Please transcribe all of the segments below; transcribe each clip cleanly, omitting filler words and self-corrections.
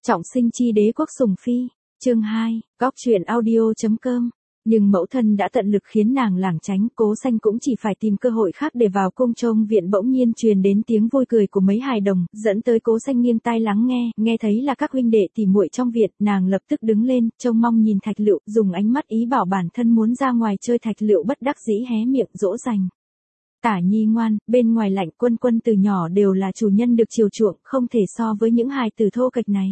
Trọng sinh chi đế quốc sủng phi, chương 2, góc truyện audio.com. Nhưng mẫu thân đã tận lực khiến nàng lảng tránh, Cố Xanh cũng chỉ phải tìm cơ hội khác để vào cung trông viện. Bỗng nhiên truyền đến tiếng vui cười của mấy hài đồng, dẫn tới Cố Xanh nghiêng tai lắng nghe, nghe thấy là các huynh đệ tỉ muội trong viện, nàng lập tức đứng lên, trông mong nhìn Thạch Lựu, dùng ánh mắt ý bảo bản thân muốn ra ngoài chơi. Thạch Lựu bất đắc dĩ hé miệng dỗ dành. Tả Nhi ngoan, bên ngoài lạnh, Quân Quân từ nhỏ đều là chủ nhân được chiều chuộng, không thể so với những hài tử thô kệch này.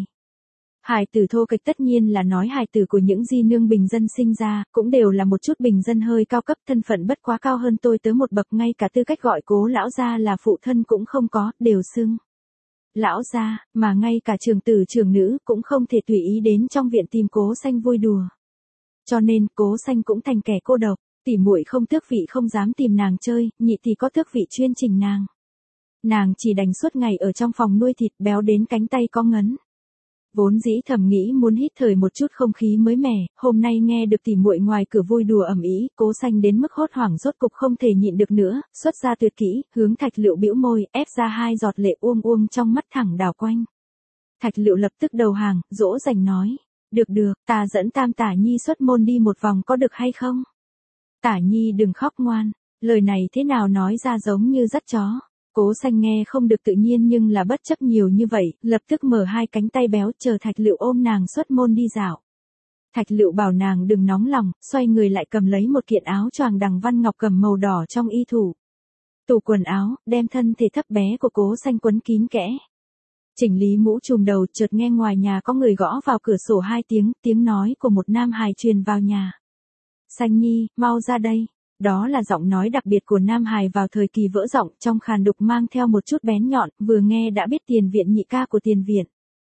Hài tử thô kệch tất nhiên là nói hài tử của những di nương bình dân sinh ra, cũng đều là một chút bình dân hơi cao cấp, thân phận bất quá cao hơn tôi tới một bậc, ngay cả tư cách gọi Cố lão gia là phụ thân cũng không có, đều xưng lão gia, mà ngay cả trưởng tử trưởng nữ cũng không thể tùy ý đến trong viện tìm Cố Xanh vui đùa. Cho nên, Cố Xanh cũng thành kẻ cô độc, tỷ muội không tước vị không dám tìm nàng chơi, nhị tỷ có tước vị chuyên chỉnh nàng. Nàng chỉ đành suốt ngày ở trong phòng nuôi thịt, béo đến cánh tay có ngấn. Vốn dĩ thầm nghĩ muốn hít thời một chút không khí mới mẻ, hôm nay nghe được tỉ muội ngoài cửa vui đùa ầm ĩ, Cố Xanh đến mức hốt hoảng rốt cục không thể nhịn được nữa, xuất ra tuyệt kỹ, hướng Thạch Lựu bĩu môi, ép ra 2 giọt lệ uông trong mắt thẳng đảo quanh. Thạch Lựu lập tức đầu hàng, dỗ dành nói, được, ta dẫn Tam Tả Nhi xuất môn đi một vòng có được hay không? Tả Nhi đừng khóc ngoan, lời này thế nào nói ra giống như dắt chó. Cố Xanh nghe không được tự nhiên nhưng là bất chấp nhiều như vậy, lập tức mở 2 cánh tay béo chờ Thạch Lựu ôm nàng xuất môn đi dạo. Thạch Lựu bảo nàng đừng nóng lòng, xoay người lại cầm lấy một kiện áo choàng đằng văn ngọc cầm màu đỏ trong y thủ. Tủ quần áo, đem thân thể thấp bé của Cố Xanh quấn kín kẽ. Chỉnh lý mũ trùm đầu, chợt nghe ngoài nhà có người gõ vào cửa sổ 2 tiếng, tiếng nói của một nam hài truyền vào nhà. Xanh Nhi, mau ra đây. Đó là giọng nói đặc biệt của nam hài vào thời kỳ vỡ giọng, trong khàn đục mang theo một chút bén nhọn, vừa nghe đã biết Tiền Viện nhị ca của Tiền Viện.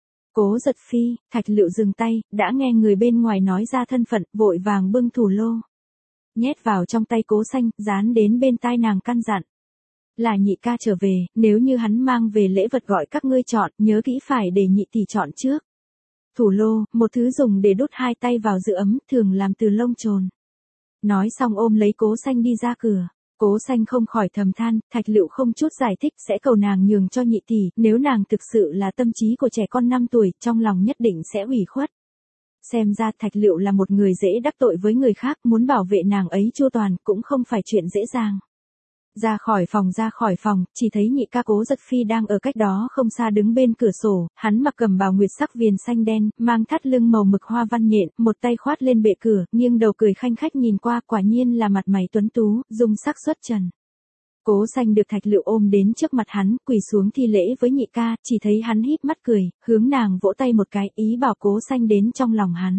Cố Giật Phi. Thạch Lựu dừng tay, đã nghe người bên ngoài nói ra thân phận, vội vàng bưng thủ lô nhét vào trong tay Cố Xanh, dán đến bên tai nàng căn dặn. Là nhị ca trở về, nếu như hắn mang về lễ vật gọi các ngươi chọn, nhớ kỹ phải để nhị tỷ chọn trước. Thủ lô, một thứ dùng để đút 2 tay vào giữ ấm, thường làm từ lông chồn. Nói xong ôm lấy Cố Xanh đi ra cửa. Cố Xanh không khỏi thầm than, Thạch Lựu không chút giải thích sẽ cầu nàng nhường cho nhị tỷ, nếu nàng thực sự là tâm trí của trẻ con 5 tuổi, trong lòng nhất định sẽ ủy khuất. Xem ra Thạch Lựu là một người dễ đắc tội với người khác, muốn bảo vệ nàng ấy chu toàn cũng không phải chuyện dễ dàng. Ra khỏi phòng, chỉ thấy nhị ca Cố Giật Phi đang ở cách đó không xa đứng bên cửa sổ, hắn mặc cẩm bào nguyệt sắc viền xanh đen, mang thắt lưng màu mực hoa văn nhện, một tay khoát lên bệ cửa, nghiêng đầu cười khanh khách nhìn qua, quả nhiên là mặt mày tuấn tú, dung sắc xuất trần. Cố Xanh được Thạch Lựu ôm đến trước mặt hắn, quỳ xuống thi lễ với nhị ca, chỉ thấy hắn híp mắt cười, hướng nàng vỗ tay một cái, ý bảo Cố Xanh đến trong lòng hắn.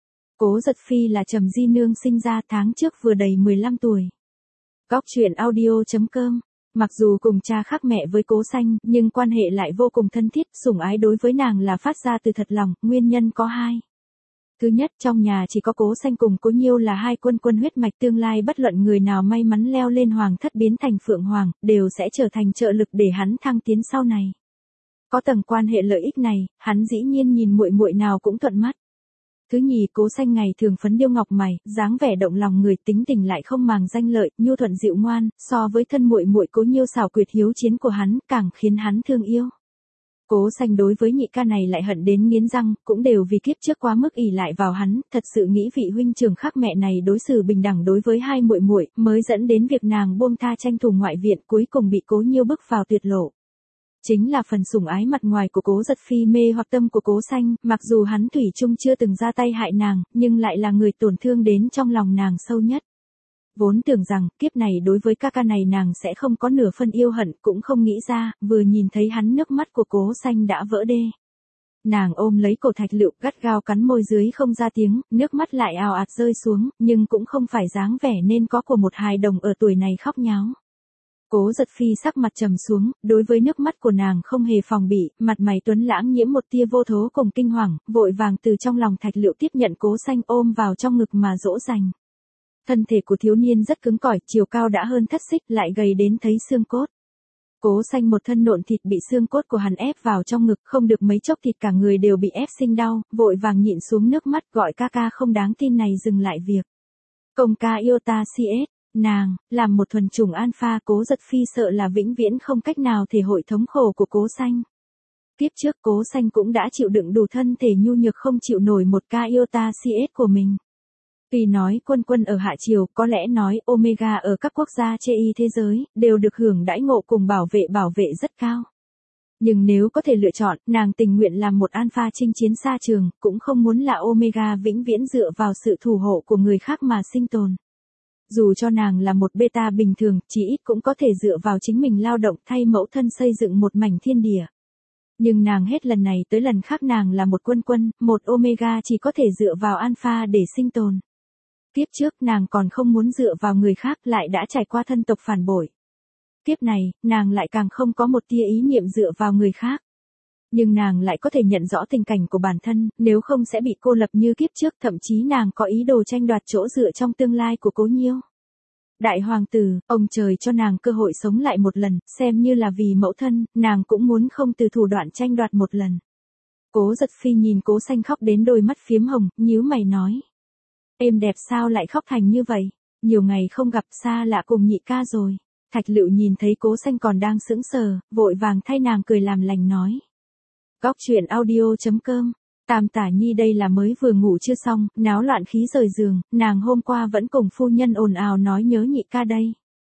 Cố Giật Phi là Trầm Di nương sinh ra, tháng trước vừa đầy 15 tuổi. Góc truyện audio.com. Mặc dù cùng cha khác mẹ với Cố Xanh, nhưng quan hệ lại vô cùng thân thiết, sủng ái đối với nàng là phát ra từ thật lòng, nguyên nhân có 2. Thứ nhất, trong nhà chỉ có Cố Xanh cùng Cố Nhiêu là 2 quân huyết mạch, tương lai bất luận người nào may mắn leo lên hoàng thất biến thành phượng hoàng, đều sẽ trở thành trợ lực để hắn thăng tiến sau này. Có tầng quan hệ lợi ích này, hắn dĩ nhiên nhìn muội muội nào cũng thuận mắt. Thứ nhì, Cố Xanh ngày thường phấn điêu ngọc mày, dáng vẻ động lòng người, tính tình lại không màng danh lợi, nhu thuận dịu ngoan, so với thân muội muội Cố Nhiêu xảo quyệt hiếu chiến của hắn, càng khiến hắn thương yêu. Cố Xanh đối với nhị ca này lại hận đến nghiến răng, cũng đều vì kiếp trước quá mức ỷ lại vào hắn, thật sự nghĩ vị huynh trưởng khác mẹ này đối xử bình đẳng đối với 2 muội muội, mới dẫn đến việc nàng buông tha tranh thủ ngoại viện, cuối cùng bị Cố Nhiêu bức vào tuyệt lộ. Chính là phần sủng ái mặt ngoài của Cố Giật Phi mê hoặc tâm của Cố Xanh, mặc dù hắn thủy chung chưa từng ra tay hại nàng, nhưng lại là người tổn thương đến trong lòng nàng sâu nhất. Vốn tưởng rằng, kiếp này đối với ca này nàng sẽ không có nửa phân yêu hận, cũng không nghĩ ra, vừa nhìn thấy hắn nước mắt của Cố Xanh đã vỡ đê. Nàng ôm lấy cổ Thạch Lựu, gắt gao cắn môi dưới không ra tiếng, nước mắt lại ào ạt rơi xuống, nhưng cũng không phải dáng vẻ nên có của một hài đồng ở tuổi này khóc nháo. Cố Giật Phi sắc mặt trầm xuống, đối với nước mắt của nàng không hề phòng bị, mặt mày tuấn lãng nhiễm một tia vô thố cùng kinh hoàng, vội vàng từ trong lòng Thạch Lựu tiếp nhận Cố Xanh ôm vào trong ngực mà dỗ dành. Thân thể của thiếu niên rất cứng cỏi, chiều cao đã hơn thất xích, lại gầy đến thấy xương cốt. Cố Xanh một thân nộn thịt bị xương cốt của hắn ép vào trong ngực, không được mấy chốc thịt cả người đều bị ép sinh đau, vội vàng nhịn xuống nước mắt gọi ca không đáng tin này dừng lại việc. Công ca yêu ta CS. Nàng, làm một thuần chủng alpha, Cố Giật Phi sợ là vĩnh viễn không cách nào thể hội thống khổ của Cố Xanh. Kiếp trước Cố Xanh cũng đã chịu đựng đủ thân thể nhu nhược không chịu nổi một ca iota CS của mình. Tuy nói quân quân ở Hạ Triều, có lẽ nói Omega ở các quốc gia chê y thế giới, đều được hưởng đãi ngộ cùng bảo vệ rất cao. Nhưng nếu có thể lựa chọn, nàng tình nguyện làm một alpha chinh chiến xa trường, cũng không muốn là Omega vĩnh viễn dựa vào sự thủ hộ của người khác mà sinh tồn. Dù cho nàng là một beta bình thường, chỉ ít cũng có thể dựa vào chính mình lao động thay mẫu thân xây dựng một mảnh thiên địa. Nhưng nàng hết lần này tới lần khác nàng là một quân quân, một Omega chỉ có thể dựa vào alpha để sinh tồn. Kiếp trước nàng còn không muốn dựa vào người khác lại đã trải qua thân tộc phản bội. Kiếp này, nàng lại càng không có một tia ý niệm dựa vào người khác. Nhưng nàng lại có thể nhận rõ tình cảnh của bản thân, nếu không sẽ bị cô lập như kiếp trước, thậm chí nàng có ý đồ tranh đoạt chỗ dựa trong tương lai của Cố Nhiêu. Đại hoàng tử, ông trời cho nàng cơ hội sống lại một lần, xem như là vì mẫu thân, nàng cũng muốn không từ thủ đoạn tranh đoạt một lần. Cố Giật Phi nhìn Cố Xanh khóc đến đôi mắt phiếm hồng, nhíu mày nói. Êm đẹp sao lại khóc thành như vậy, nhiều ngày không gặp xa lạ cùng nhị ca rồi. Thạch Lựu nhìn thấy Cố Xanh còn đang sững sờ, vội vàng thay nàng cười làm lành nói. Góc truyện audio.com, Tam Tả Nhi đây là mới vừa ngủ chưa xong, náo loạn khí rời giường, nàng hôm qua vẫn cùng phu nhân ồn ào nói nhớ nhị ca đây.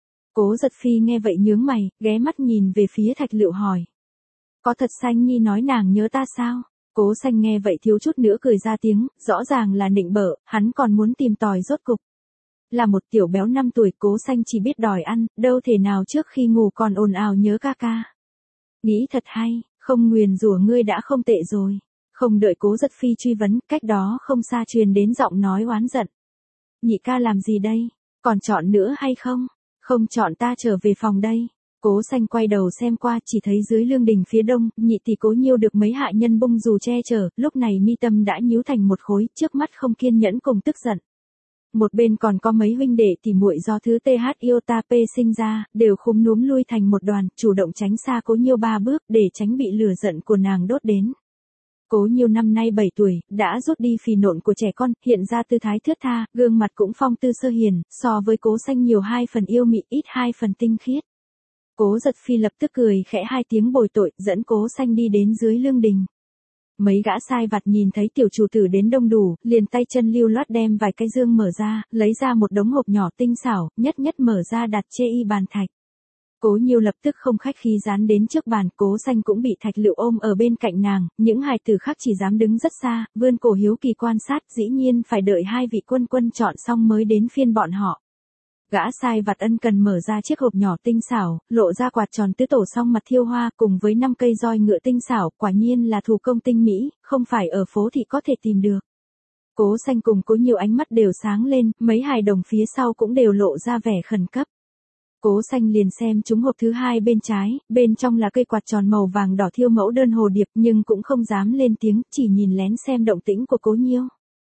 Cố Giật Phi nghe vậy nhướng mày, ghé mắt nhìn về phía Thạch Lựu hỏi. Có thật Xanh Nhi nói nàng nhớ ta sao? Cố Xanh nghe vậy thiếu chút nữa cười ra tiếng, rõ ràng là nịnh bợ, hắn còn muốn tìm tòi rốt cục. Là một tiểu béo 5 tuổi, Cố Xanh chỉ biết đòi ăn, đâu thể nào trước khi ngủ còn ồn ào nhớ ca ca. Nghĩ thật hay, không nguyền rủa ngươi đã không tệ rồi. Không đợi Cố Giật Phi truy vấn, cách đó không xa truyền đến giọng nói oán giận. Nhị ca làm gì đây? Còn chọn nữa hay không? Không chọn ta trở về phòng đây. Cố Xanh quay đầu xem qua, chỉ thấy dưới lương đình phía đông, nhị tỷ Cố Nhiêu được mấy hạ nhân bung dù che chở, lúc này mi tâm đã nhíu thành một khối, trước mắt không kiên nhẫn cùng tức giận. Một bên còn có mấy huynh đệ tỉ muội do thứ TH Iota P sinh ra, đều khúm núm lui thành một đoàn, chủ động tránh xa Cố Nhiêu 3 bước để tránh bị lửa giận của nàng đốt đến. Cố Nhiêu năm nay 7 tuổi, đã rút đi phì nộn của trẻ con, hiện ra tư thái thướt tha, gương mặt cũng phong tư sơ hiền, so với Cố Xanh nhiều 2 phần yêu mị, ít 2 phần tinh khiết. Cố Giật Phi lập tức cười khẽ 2 tiếng bồi tội, dẫn Cố Xanh đi đến dưới lương đình. Mấy gã sai vặt nhìn thấy tiểu chủ tử đến đông đủ, liền tay chân lưu loát đem vài cái dương mở ra, lấy ra một đống hộp nhỏ tinh xảo, nhất nhất mở ra đặt chê y bàn thạch. Cố Nhiêu lập tức không khách khí dán đến trước bàn, Cố Xanh cũng bị Thạch Lựu ôm ở bên cạnh nàng, những hài tử khác chỉ dám đứng rất xa, vươn cổ hiếu kỳ quan sát, dĩ nhiên phải đợi 2 vị quân quân chọn xong mới đến phiên bọn họ. Gã sai vặt ân cần mở ra chiếc hộp nhỏ tinh xảo, lộ ra quạt tròn tứ tổ song mặt thiêu hoa cùng với 5 cây roi ngựa tinh xảo, quả nhiên là thủ công tinh mỹ, không phải ở phố thị có thể tìm được. Cố Xanh cùng Cố Nhiêu ánh mắt đều sáng lên, mấy hài đồng phía sau cũng đều lộ ra vẻ khẩn cấp. Cố Xanh liền xem chúng hộp thứ 2 bên trái, bên trong là cây quạt tròn màu vàng đỏ thiêu mẫu đơn hồ điệp, nhưng cũng không dám lên tiếng, chỉ nhìn lén xem động tĩnh của Cố Nhiêu.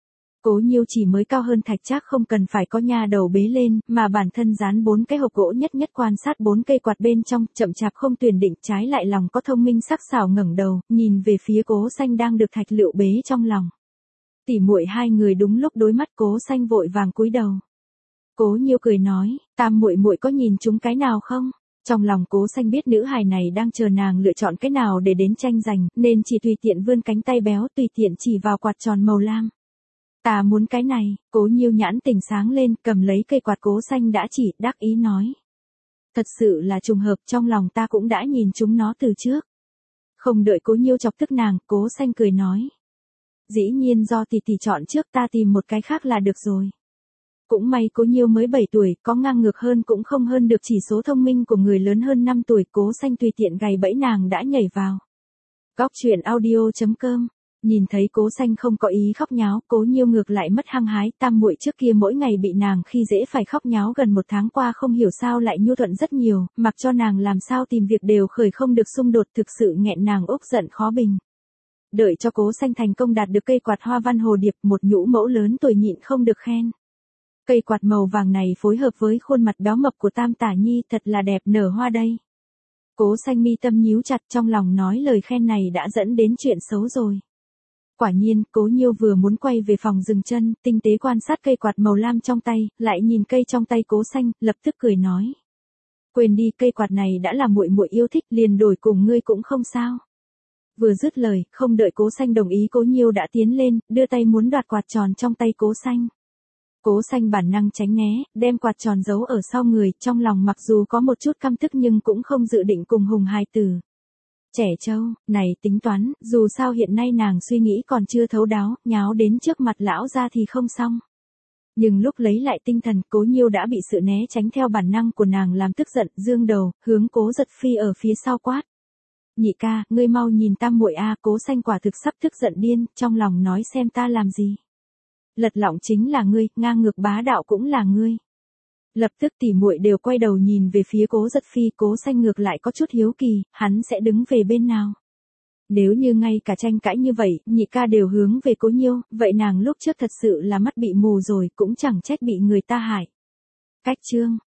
Cố Nhiêu chỉ mới cao hơn Thạch Trác, không cần phải có nha đầu bế lên, mà bản thân dán 4 cái hộp gỗ nhất nhất quan sát 4 cây quạt bên trong, chậm chạp không tuyển định, trái lại lòng có thông minh sắc sảo ngẩng đầu, nhìn về phía Cố Xanh đang được Thạch Lựu bế trong lòng. Tỉ muội 2 người đúng lúc đối mắt, Cố Xanh vội vàng cúi đầu. Cố Nhiêu cười nói, Tam muội muội có nhìn chúng cái nào không? Trong lòng Cố Xanh biết nữ hài này đang chờ nàng lựa chọn cái nào để đến tranh giành, nên chỉ tùy tiện vươn cánh tay béo tùy tiện chỉ vào quạt tròn màu lam. Ta muốn cái này. Cố Nhiêu nhãn tỉnh sáng lên, cầm lấy cây quạt Cố Xanh đã chỉ, đắc ý nói. Thật sự là trùng hợp, trong lòng ta cũng đã nhìn chúng nó từ trước. Không đợi Cố Nhiêu chọc tức nàng, Cố Xanh cười nói. Dĩ nhiên do tỷ tỷ chọn trước, ta tìm một cái khác là được rồi. Cũng may Cố Nhiêu mới 7 tuổi, có ngang ngược hơn cũng không hơn được chỉ số thông minh của người lớn hơn 5 tuổi, Cố Xanh tùy tiện gài bẫy nàng đã nhảy vào. Góc truyện audio.com. Nhìn thấy Cố Xanh không có ý khóc nháo, Cố Nhiêu ngược lại mất hăng hái, tam muội trước kia mỗi ngày bị nàng khi dễ phải khóc nháo gần 1 tháng qua không hiểu sao lại nhu thuận rất nhiều, mặc cho nàng làm sao tìm việc đều khởi không được xung đột, thực sự nghẹn nàng úc giận khó bình. Đợi cho Cố Xanh thành công đạt được cây quạt hoa văn hồ điệp, một nhũ mẫu lớn tuổi nhịn không được khen. Cây quạt màu vàng này phối hợp với khuôn mặt béo mập của Tam Tả Nhi thật là đẹp nở hoa đây. Cố Xanh mi tâm nhíu chặt, trong lòng nói lời khen này đã dẫn đến chuyện xấu rồi. Quả nhiên, Cố Nhiêu vừa muốn quay về phòng dừng chân, tinh tế quan sát cây quạt màu lam trong tay, lại nhìn cây trong tay Cố Xanh, lập tức cười nói. Quên đi, cây quạt này đã là muội muội yêu thích, liền đổi cùng ngươi cũng không sao. Vừa dứt lời, không đợi Cố Xanh đồng ý Cố Nhiêu đã tiến lên, đưa tay muốn đoạt quạt tròn trong tay Cố Xanh. Cố Xanh bản năng tránh né, đem quạt tròn giấu ở sau người, trong lòng mặc dù có một chút căm tức nhưng cũng không dự định cùng Hùng hài tử. Trẻ trâu, này tính toán, dù sao hiện nay nàng suy nghĩ còn chưa thấu đáo, nháo đến trước mặt lão ra thì không xong. Nhưng lúc lấy lại tinh thần, Cố Nhiêu đã bị sự né tránh theo bản năng của nàng làm tức giận, dương đầu, hướng Cố Giật Phi ở phía sau quát. Nhị ca, ngươi mau nhìn tam muội a. Cố Xanh quả thực sắp tức giận điên, trong lòng nói xem ta làm gì. Lật lọng chính là ngươi, ngang ngược bá đạo cũng là ngươi. Lập tức tỉ muội đều quay đầu nhìn về phía Cố Giật Phi. Cố Xanh ngược lại có chút hiếu kỳ, hắn sẽ đứng về bên nào. Nếu như ngay cả tranh cãi như vậy, nhị ca đều hướng về Cố Nhiêu, vậy nàng lúc trước thật sự là mắt bị mù rồi, cũng chẳng trách bị người ta hại. Cách chương